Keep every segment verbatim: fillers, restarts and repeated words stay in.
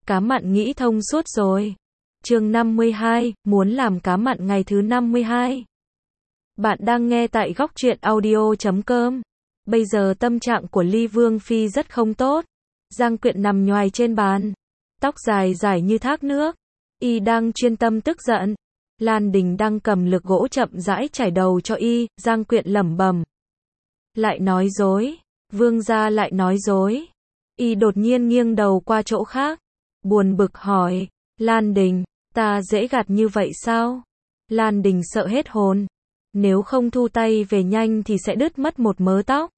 cá mặn nghĩ thông suốt rồi. Chương năm mươi hai, muốn làm cá mặn ngày thứ năm mươi hai. Bạn đang nghe tại góc truyện audio chấm com. Bây giờ tâm trạng của Ly Vương Phi rất không tốt. Giang Quyện nằm nhoài trên bàn, tóc dài dài như thác nước. Y đang chuyên tâm tức giận. Lan Đình đang cầm lược gỗ chậm rãi trải đầu cho y. Giang Quyện lẩm bẩm. Lại nói dối. Vương gia lại nói dối. Y đột nhiên nghiêng đầu qua chỗ khác, buồn bực hỏi, Lan Đình, ta dễ gạt như vậy sao? Lan Đình sợ hết hồn. Nếu không thu tay về nhanh thì sẽ đứt mất một mớ tóc.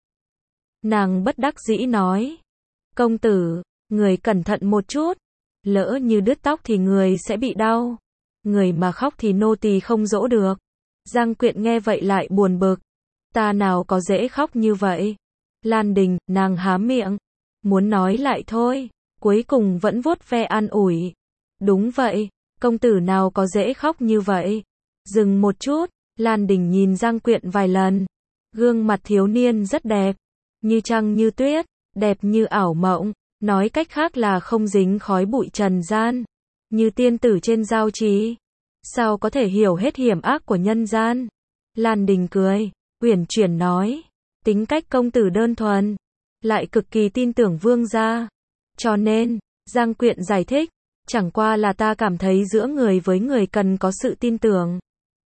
Nàng bất đắc dĩ nói, công tử, người cẩn thận một chút. Lỡ như đứt tóc thì người sẽ bị đau. Người mà khóc thì nô tỳ không dỗ được. Giang Quyện nghe vậy lại buồn bực. Ta nào có dễ khóc như vậy? Lan Đình, nàng há miệng, muốn nói lại thôi, cuối cùng vẫn vuốt ve an ủi. Đúng vậy, công tử nào có dễ khóc như vậy. Dừng một chút, Lan Đình nhìn Giang Quyện vài lần. Gương mặt thiếu niên rất đẹp, như trăng như tuyết, đẹp như ảo mộng, nói cách khác là không dính khói bụi trần gian, như tiên tử trên giao trì. Sao có thể hiểu hết hiểm ác của nhân gian? Lan Đình cười, uyển chuyển nói, tính cách công tử đơn thuần, lại cực kỳ tin tưởng vương gia. Cho nên, Giang Quyện giải thích, chẳng qua là ta cảm thấy giữa người với người cần có sự tin tưởng.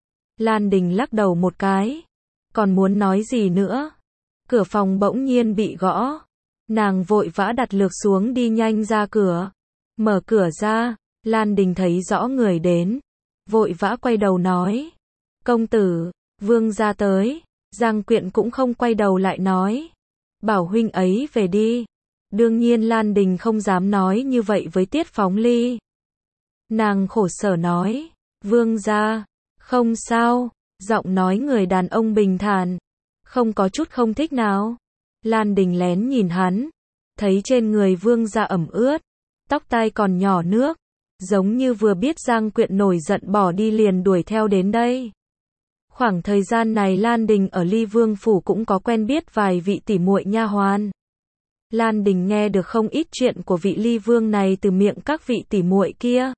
Lan Đình lắc đầu một cái, còn muốn nói gì nữa. Cửa phòng bỗng nhiên bị gõ. Nàng vội vã đặt lược xuống đi nhanh ra cửa. Mở cửa ra, Lan Đình thấy rõ người đến, vội vã quay đầu nói, công tử, vương gia tới. Giang Quyện cũng không quay đầu lại nói, bảo huynh ấy về đi. Đương nhiên Lan Đình không dám nói như vậy với Tiết Phóng Ly. Nàng khổ sở nói, vương gia, không sao. Giọng nói người đàn ông bình thản, không có chút không thích nào. Lan Đình lén nhìn hắn, thấy trên người vương gia ẩm ướt, tóc tai còn nhỏ nước, giống như vừa biết Giang Quyện nổi giận bỏ đi liền đuổi theo đến đây. Khoảng thời gian này Lan Đình ở Ly Vương phủ cũng có quen biết vài vị tỉ muội nha hoàn. Lan Đình nghe được không ít chuyện của vị Ly Vương này từ miệng các vị tỉ muội kia.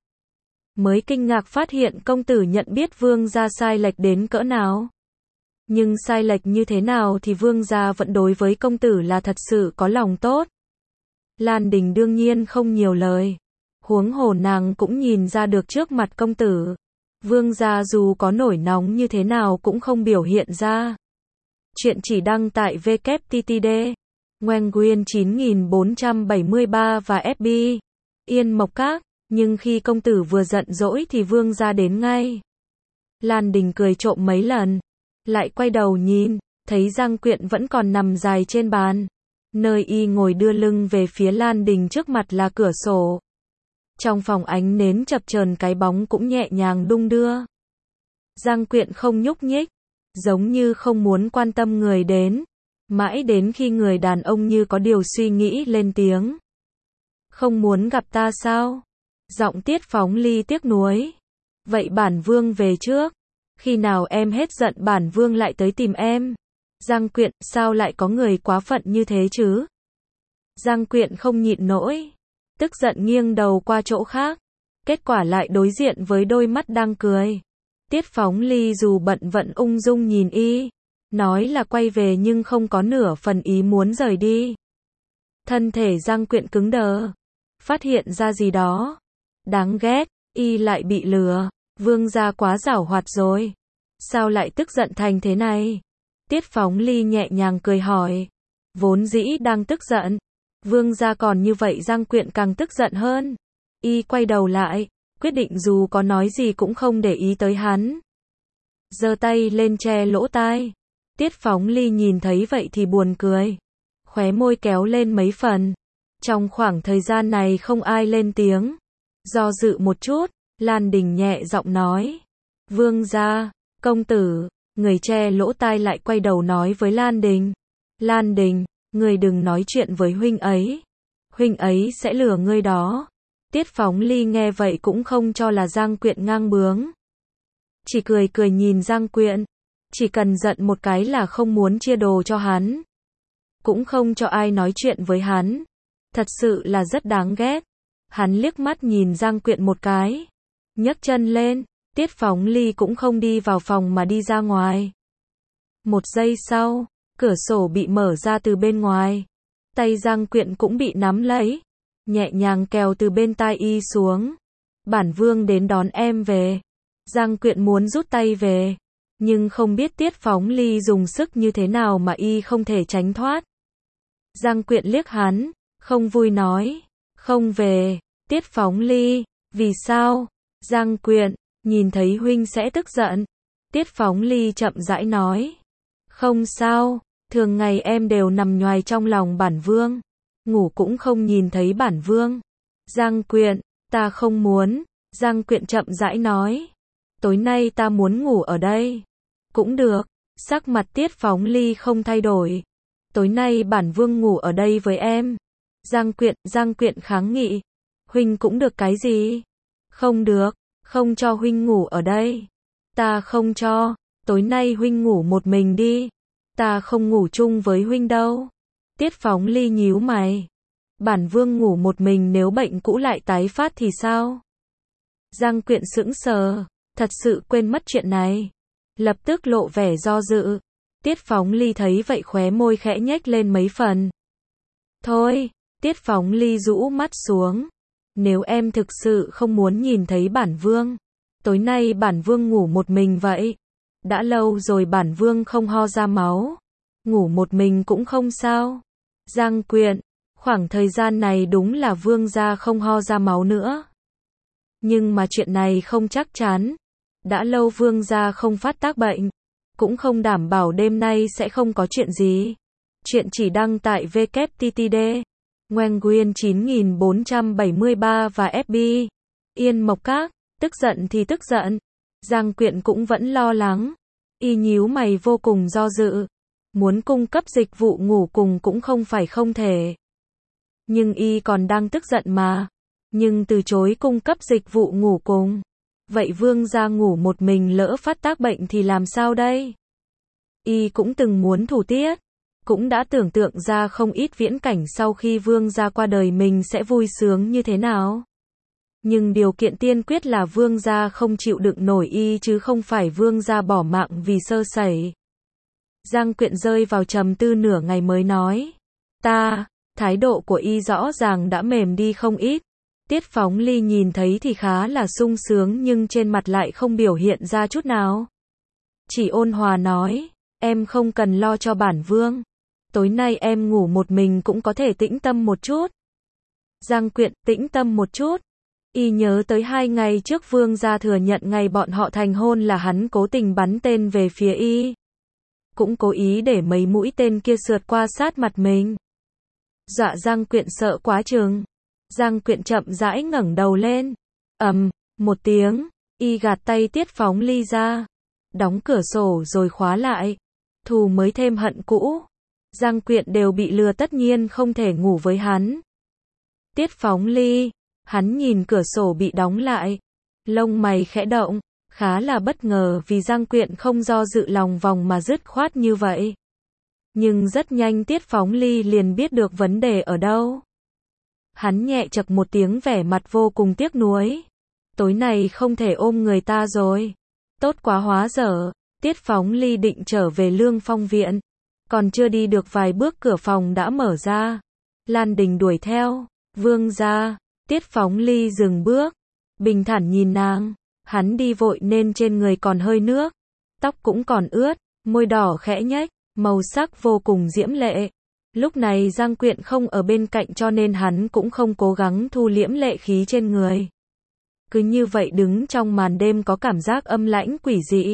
Mới kinh ngạc phát hiện công tử nhận biết vương gia sai lệch đến cỡ nào. Nhưng sai lệch như thế nào thì vương gia vẫn đối với công tử là thật sự có lòng tốt. Lan Đình đương nhiên không nhiều lời. Huống hồ nàng cũng nhìn ra được trước mặt công tử, vương gia dù có nổi nóng như thế nào cũng không biểu hiện ra. Chuyện chỉ đăng tại vê kép tê tê đê, Nguyen chín nghìn bốn trăm bảy mươi ba và ép bê, Yên Mộc Các. Nhưng khi công tử vừa giận dỗi thì vương gia đến ngay. Lan Đình cười trộm mấy lần, lại quay đầu nhìn, thấy Giang Quyện vẫn còn nằm dài trên bàn. Nơi y ngồi đưa lưng về phía Lan Đình, trước mặt là cửa sổ. Trong phòng ánh nến chập chờn, cái bóng cũng nhẹ nhàng đung đưa. Giang Quyện không nhúc nhích, giống như không muốn quan tâm người đến. Mãi đến khi người đàn ông như có điều suy nghĩ lên tiếng. Không muốn gặp ta sao? Giọng Tiết Phóng Ly tiếc nuối. Vậy bản vương về trước. Khi nào em hết giận bản vương lại tới tìm em. Giang Quyện, sao lại có người quá phận như thế chứ? Giang Quyện không nhịn nổi, tức giận nghiêng đầu qua chỗ khác. Kết quả lại đối diện với đôi mắt đang cười. Tiết Phóng Ly dù bận vận ung dung nhìn y, nói là quay về nhưng không có nửa phần ý muốn rời đi. Thân thể Giang Quyện cứng đờ, phát hiện ra gì đó. Đáng ghét, y lại bị lừa. Vương gia quá giảo hoạt rồi. Sao lại tức giận thành thế này? Tiết Phóng Ly nhẹ nhàng cười hỏi. Vốn dĩ đang tức giận, vương gia còn như vậy. Giang Quyện càng tức giận hơn. Y quay đầu lại, quyết định dù có nói gì cũng không để ý tới hắn. Giơ tay lên che lỗ tai. Tiết Phóng Ly nhìn thấy vậy thì buồn cười, khóe môi kéo lên mấy phần. Trong khoảng thời gian này không ai lên tiếng. Do dự một chút, Lan Đình nhẹ giọng nói, vương gia, công tử. Người che lỗ tai lại quay đầu nói với Lan Đình, Lan Đình, người đừng nói chuyện với huynh ấy, huynh ấy sẽ lừa ngươi đó. Tiết Phóng Ly nghe vậy cũng không cho là Giang Quyện ngang bướng, chỉ cười cười nhìn Giang Quyện. Chỉ cần giận một cái là không muốn chia đồ cho hắn, cũng không cho ai nói chuyện với hắn. Thật sự là rất đáng ghét. Hắn liếc mắt nhìn Giang Quyện một cái, nhấc chân lên, Tiết Phóng Ly cũng không đi vào phòng mà đi ra ngoài. Một giây sau, cửa sổ bị mở ra từ bên ngoài, tay Giang Quyện cũng bị nắm lấy, nhẹ nhàng kéo từ bên tai y xuống. Bản Vương đến đón em về. Giang Quyện muốn rút tay về, nhưng không biết Tiết Phóng Ly dùng sức như thế nào mà y không thể tránh thoát. Giang Quyện liếc hắn, không vui nói, không về. Tiết Phóng Ly, vì sao? Giang Quyện, nhìn thấy huynh sẽ tức giận. Tiết Phóng Ly chậm rãi nói, không sao, thường ngày em đều nằm nhoài trong lòng bản Vương, ngủ cũng không nhìn thấy bản Vương. Giang Quyện, ta không muốn. Giang Quyện chậm rãi nói, tối nay ta muốn ngủ ở đây. Cũng được. Sắc mặt Tiết Phóng Ly không thay đổi. Tối nay bản Vương ngủ ở đây với em. Giang Quyện, Giang Quyện kháng nghị, huynh cũng được cái gì? Không được, không cho huynh ngủ ở đây. Ta không cho, tối nay huynh ngủ một mình đi. Ta không ngủ chung với huynh đâu. Tiết Phóng Ly nhíu mày. Bản Vương ngủ một mình nếu bệnh cũ lại tái phát thì sao? Giang Quyện sững sờ, thật sự quên mất chuyện này. Lập tức lộ vẻ do dự. Tiết Phóng Ly thấy vậy khóe môi khẽ nhếch lên mấy phần. Thôi, Tiết Phóng Ly rũ mắt xuống. Nếu em thực sự không muốn nhìn thấy bản Vương, tối nay bản Vương ngủ một mình vậy. Đã lâu rồi bản Vương không ho ra máu. Ngủ một mình cũng không sao. Giang Quyện, khoảng thời gian này đúng là Vương gia không ho ra máu nữa. Nhưng mà chuyện này không chắc chắn. Đã lâu Vương gia không phát tác bệnh, cũng không đảm bảo đêm nay sẽ không có chuyện gì. Chuyện chỉ đăng tại vê kép tê tê đê, Nguyen chín nghìn bốn trăm bảy mươi ba và ép bê. Yên Mộc Các, tức giận thì tức giận. Giang Quyện cũng vẫn lo lắng. Y nhíu mày vô cùng do dự. Muốn cung cấp dịch vụ ngủ cùng cũng không phải không thể. Nhưng y còn đang tức giận mà. Nhưng từ chối cung cấp dịch vụ ngủ cùng. Vậy Vương gia ngủ một mình lỡ phát tác bệnh thì làm sao đây? Y cũng từng muốn thủ tiết. Cũng đã tưởng tượng ra không ít viễn cảnh sau khi Vương gia qua đời mình sẽ vui sướng như thế nào. Nhưng điều kiện tiên quyết là Vương gia không chịu đựng nổi y chứ không phải Vương gia bỏ mạng vì sơ sẩy. Giang Quyện rơi vào trầm tư nửa ngày mới nói. Ta, thái độ của y rõ ràng đã mềm đi không ít. Tiết Phóng Ly nhìn thấy thì khá là sung sướng nhưng trên mặt lại không biểu hiện ra chút nào. Chỉ ôn hòa nói, em không cần lo cho bản Vương. Tối nay em ngủ một mình cũng có thể tĩnh tâm một chút. Giang Quyện, tĩnh tâm một chút. Y nhớ tới hai ngày trước Vương gia thừa nhận ngày bọn họ thành hôn là hắn cố tình bắn tên về phía y. Cũng cố ý để mấy mũi tên kia sượt qua sát mặt mình. Dọa Giang Quyện sợ quá chừng. Giang Quyện chậm rãi ngẩng đầu lên. Ầm, một tiếng, y gạt tay Tiết Phóng Ly ra. Đóng cửa sổ rồi khóa lại. Thù mới thêm hận cũ. Giang Quyện đều bị lừa tất nhiên không thể ngủ với hắn. Tiết Phóng Ly, hắn nhìn cửa sổ bị đóng lại. Lông mày khẽ động, khá là bất ngờ vì Giang Quyện không do dự lòng vòng mà dứt khoát như vậy. Nhưng rất nhanh Tiết Phóng Ly liền biết được vấn đề ở đâu. Hắn nhẹ chậc một tiếng vẻ mặt vô cùng tiếc nuối. Tối nay không thể ôm người ta rồi. Tốt quá hóa dở. Tiết Phóng Ly định trở về Lương Phong viện. Còn chưa đi được vài bước cửa phòng đã mở ra. Lan Đình đuổi theo. Vương gia. Tiết Phóng Ly dừng bước. Bình thản nhìn nàng. Hắn đi vội nên trên người còn hơi nước. Tóc cũng còn ướt. Môi đỏ khẽ nhếch. Màu sắc vô cùng diễm lệ. Lúc này Giang Quyện không ở bên cạnh cho nên hắn cũng không cố gắng thu liễm lệ khí trên người. Cứ như vậy đứng trong màn đêm có cảm giác âm lãnh quỷ dị.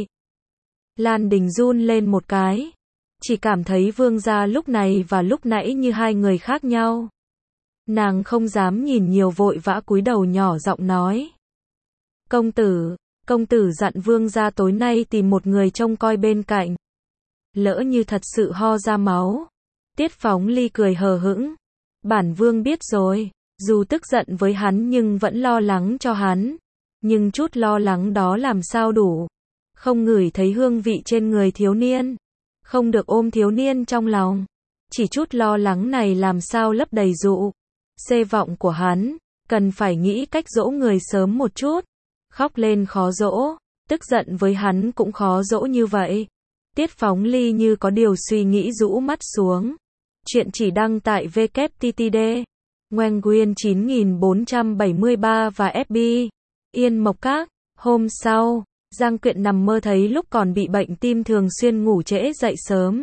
Lan Đình run lên một cái. Chỉ cảm thấy Vương gia lúc này và lúc nãy như hai người khác nhau. Nàng không dám nhìn nhiều vội vã cúi đầu nhỏ giọng nói. Công tử, công tử dặn Vương gia tối nay tìm một người trông coi bên cạnh. Lỡ như thật sự ho ra máu. Tiết Phóng Ly cười hờ hững. Bản Vương biết rồi, dù tức giận với hắn nhưng vẫn lo lắng cho hắn. Nhưng chút lo lắng đó làm sao đủ. Không ngửi thấy hương vị trên người thiếu niên. Không được ôm thiếu niên trong lòng. Chỉ chút lo lắng này làm sao lấp đầy dụ. Xê vọng của hắn. cần phải nghĩ cách dỗ người sớm một chút. Khóc lên khó dỗ, tức giận với hắn cũng khó dỗ như vậy. Tiết Phóng Ly như có điều suy nghĩ rũ mắt xuống. Chuyện chỉ đăng tại vê kép tê tê đê, Nguyen chín nghìn bốn trăm bảy mươi ba và ép bê. Yên Mộc Các. Hôm sau, Giang Quyện nằm mơ thấy lúc còn bị bệnh tim thường xuyên ngủ trễ dậy sớm.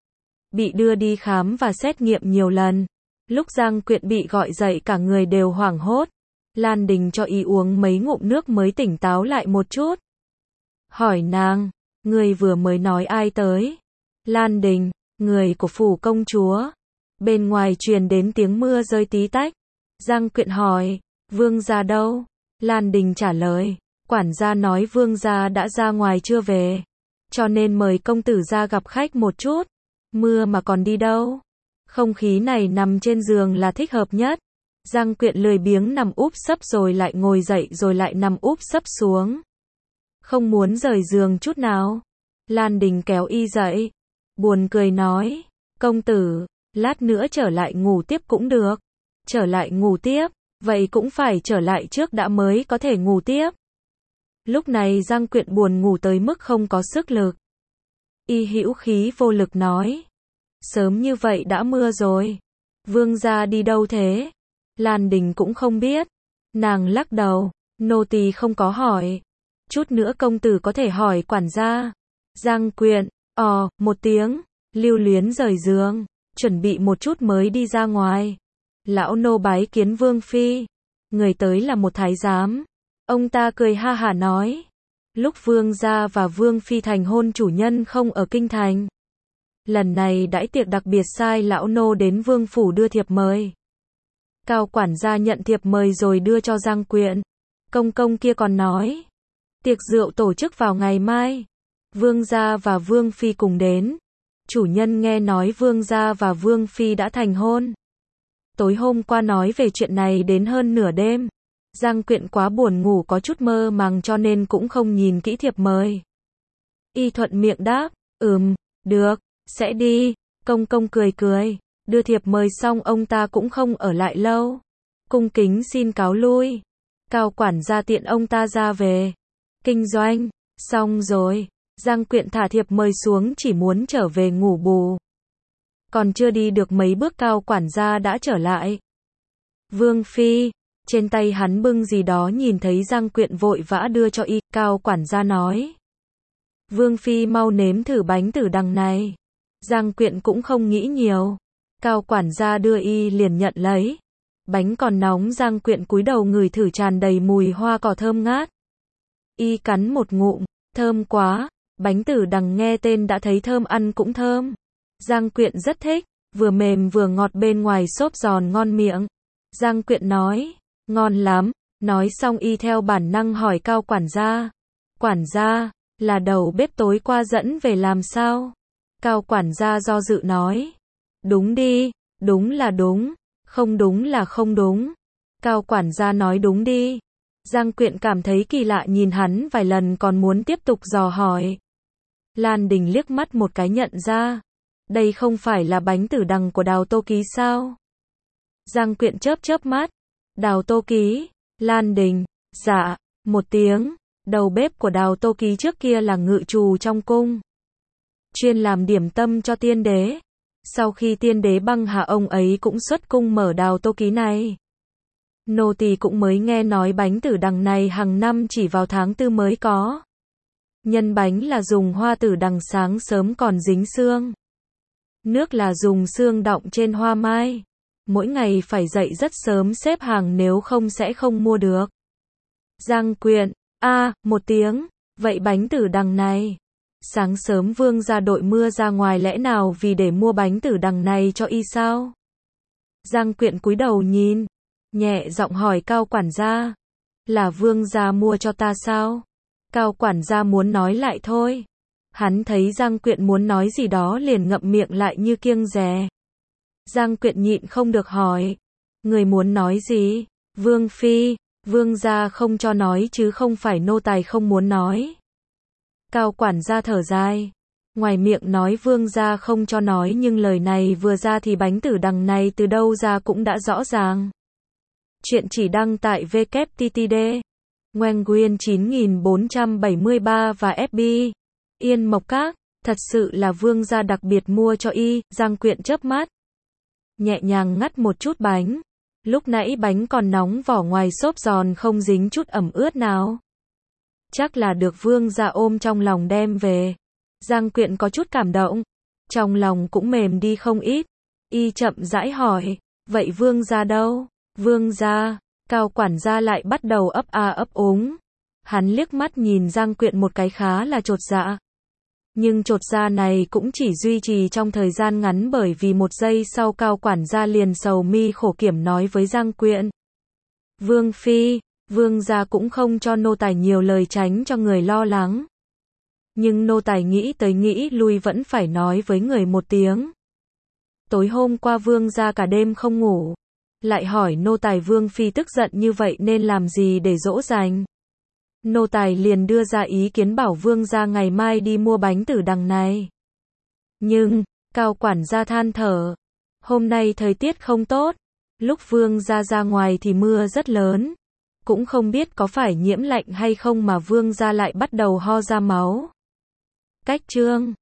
Bị đưa đi khám và xét nghiệm nhiều lần. Lúc Giang Quyện bị gọi dậy cả người đều hoảng hốt. Lan Đình cho y uống mấy ngụm nước mới tỉnh táo lại một chút. Hỏi nàng, người vừa mới nói ai tới? Lan Đình, người của phủ công chúa. Bên ngoài truyền đến tiếng mưa rơi tí tách. Giang Quyện hỏi, vương gia đâu? Lan Đình trả lời, quản gia nói vương gia đã ra ngoài chưa về. Cho nên mời công tử ra gặp khách một chút. Mưa mà còn đi đâu? Không khí này nằm trên giường là thích hợp nhất. Giang Quyện lười biếng nằm úp sấp rồi lại ngồi dậy rồi lại nằm úp sấp xuống. Không muốn rời giường chút nào. Lan Đình kéo y dậy. Buồn cười nói, công tử, lát nữa trở lại ngủ tiếp cũng được. Trở lại ngủ tiếp, vậy cũng phải trở lại trước đã mới có thể ngủ tiếp. Lúc này Giang Quyện buồn ngủ tới mức không có sức lực. Y hữu khí vô lực nói, sớm như vậy đã mưa rồi. Vương gia đi đâu thế? Lan Đình cũng không biết. Nàng lắc đầu, nô tỳ không có hỏi. Chút nữa công tử có thể hỏi quản gia. Giang Quyện, ò, một tiếng, lưu luyến rời giường, chuẩn bị một chút mới đi ra ngoài. Lão nô bái kiến vương phi. Người tới là một thái giám. Ông ta cười ha hả nói, lúc vương gia và vương phi thành hôn chủ nhân không ở kinh thành. Lần này đãi tiệc đặc biệt sai lão nô đến vương phủ đưa thiệp mời. Cao quản gia nhận thiệp mời rồi đưa cho Giang Quyện. Công công kia còn nói, tiệc rượu tổ chức vào ngày mai. Vương gia và vương phi cùng đến. Chủ nhân nghe nói vương gia và vương phi đã thành hôn. Tối hôm qua nói về chuyện này đến hơn nửa đêm. Giang Quyện quá buồn ngủ có chút mơ màng cho nên cũng không nhìn kỹ thiệp mời. Y thuận miệng đáp, ừm, được, sẽ đi. Công công cười cười. Đưa thiệp mời xong ông ta cũng không ở lại lâu. Cung kính xin cáo lui. Cao quản gia tiện ông ta ra về. Kinh doanh, xong rồi. Giang Quyện thả thiệp mời xuống chỉ muốn trở về ngủ bù. Còn chưa đi được mấy bước cao quản gia đã trở lại. Vương phi, trên tay hắn bưng gì đó nhìn thấy Giang Quyện vội vã đưa cho y, cao quản gia nói. Vương phi mau nếm thử bánh tử đằng này. Giang Quyện cũng không nghĩ nhiều. Cao quản gia đưa y liền nhận lấy. Bánh còn nóng Giang Quyện cúi đầu ngửi thử tràn đầy mùi hoa cỏ thơm ngát. Y cắn một ngụm, thơm quá, bánh tử đằng nghe tên đã thấy thơm ăn cũng thơm. Giang Quyện rất thích, vừa mềm vừa ngọt bên ngoài xốp giòn ngon miệng. Giang Quyện nói, ngon lắm, nói xong y theo bản năng hỏi cao quản gia. Quản gia, là đầu bếp tối qua dẫn về làm sao? Cao quản gia do dự nói. Đúng đi, đúng là đúng, không đúng là không đúng. Cao quản gia nói đúng đi. Giang Quyện cảm thấy kỳ lạ nhìn hắn vài lần còn muốn tiếp tục dò hỏi. Lan Đình liếc mắt một cái nhận ra. Đây không phải là bánh tử đằng của Đào Tô Ký sao? Giang Quyện chớp chớp mắt. Đào Tô Ký, Lan Đình, dạ, một tiếng. Đầu bếp của Đào Tô Ký trước kia là ngự trù trong cung. Chuyên làm điểm tâm cho tiên đế. Sau khi tiên đế băng hà ông ấy cũng xuất cung mở Đào Tô Ký này. Nô tỳ cũng mới nghe nói bánh tử đằng này hàng năm chỉ vào tháng tư mới có. Nhân bánh là dùng hoa tử đằng sáng sớm còn dính sương. Nước là dùng sương đọng trên hoa mai. Mỗi ngày phải dậy rất sớm xếp hàng nếu không sẽ không mua được. Giang Quyện, a, à, một tiếng, vậy bánh tử đằng này. Sáng sớm vương gia đội mưa ra ngoài lẽ nào vì để mua bánh tử đằng này cho y sao? Giang Quyện cúi đầu nhìn, nhẹ giọng hỏi cao quản gia. Là vương gia mua cho ta sao? Cao quản gia muốn nói lại thôi. Hắn thấy Giang Quyện muốn nói gì đó liền ngậm miệng lại như kiêng dè. Giang Quyện nhịn không được hỏi. Người muốn nói gì? Vương phi, vương gia không cho nói chứ không phải nô tài không muốn nói. Cao quản gia thở dài. Ngoài miệng nói vương gia không cho nói nhưng lời này vừa ra thì bánh tử đằng này từ đâu ra cũng đã rõ ràng. Chuyện chỉ đăng tại vê kép tê tê đê. Nguyen chín nghìn bốn trăm bảy mươi ba và ép bê. Yên Mộc Các, thật sự là vương gia đặc biệt mua cho y, Giang Quyện chớp mắt. Nhẹ nhàng ngắt một chút bánh. Lúc nãy bánh còn nóng vỏ ngoài xốp giòn không dính chút ẩm ướt nào. Chắc là được vương gia ôm trong lòng đem về. Giang Quyện có chút cảm động. Trong lòng cũng mềm đi không ít. Y chậm rãi hỏi, vậy vương gia đâu? Vương gia, Cao quản gia lại bắt đầu ấp a ấp úng. Hắn liếc mắt nhìn Giang Quyện một cái khá là chột dạ. Nhưng chột dạ này cũng chỉ duy trì trong thời gian ngắn, bởi vì một giây sau Cao quản gia liền sầu mi khổ kiểm nói với Giang Quyện. Vương phi, vương gia cũng không cho nô tài nhiều lời tránh cho người lo lắng. Nhưng nô tài nghĩ tới nghĩ lui vẫn phải nói với người một tiếng. Tối hôm qua vương gia cả đêm không ngủ. Lại hỏi nô tài vương phi tức giận như vậy nên làm gì để dỗ dành. Nô tài liền đưa ra ý kiến bảo vương gia ngày mai đi mua bánh từ đằng này. Nhưng, Cao quản gia than thở. Hôm nay thời tiết không tốt. Lúc vương gia ra ngoài thì mưa rất lớn. Cũng không biết có phải nhiễm lạnh hay không mà vương gia lại bắt đầu ho ra máu. Cách chương